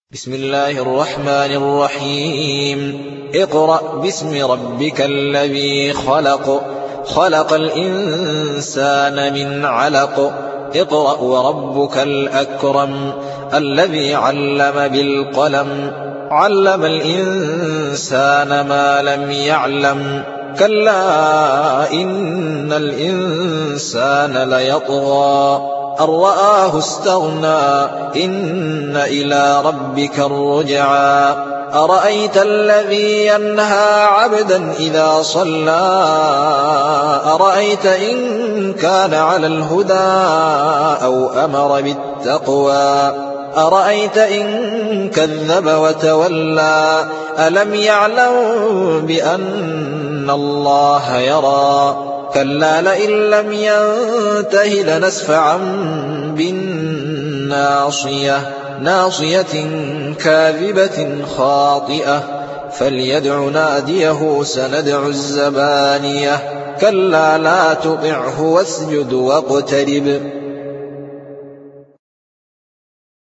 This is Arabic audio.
بسم الله الرحمن الرحيم. اقرأ باسم ربك الذي خلق. خلق الإنسان من علق. اقرأ وربك الأكرم الذي علم بالقلم علم الإنسان ما لم يعلم. كلا إن الإنسان ليطغى أن رآه استغنى إن إلى ربك الرجعى. أرأيت الذي ينهى عبدا إذا صلى أرأيت إن كان على الهدى أو أمر بالتقوى أرأيت إن كذب وتولى ألم يعلم بأن الله يرى. كلا لئن لم ينته لنسفعا بالناصية ناصية كاذبة خاطئة فليدع ناديه سندع الزبانية. كلا لا تطعه واسجد واقترب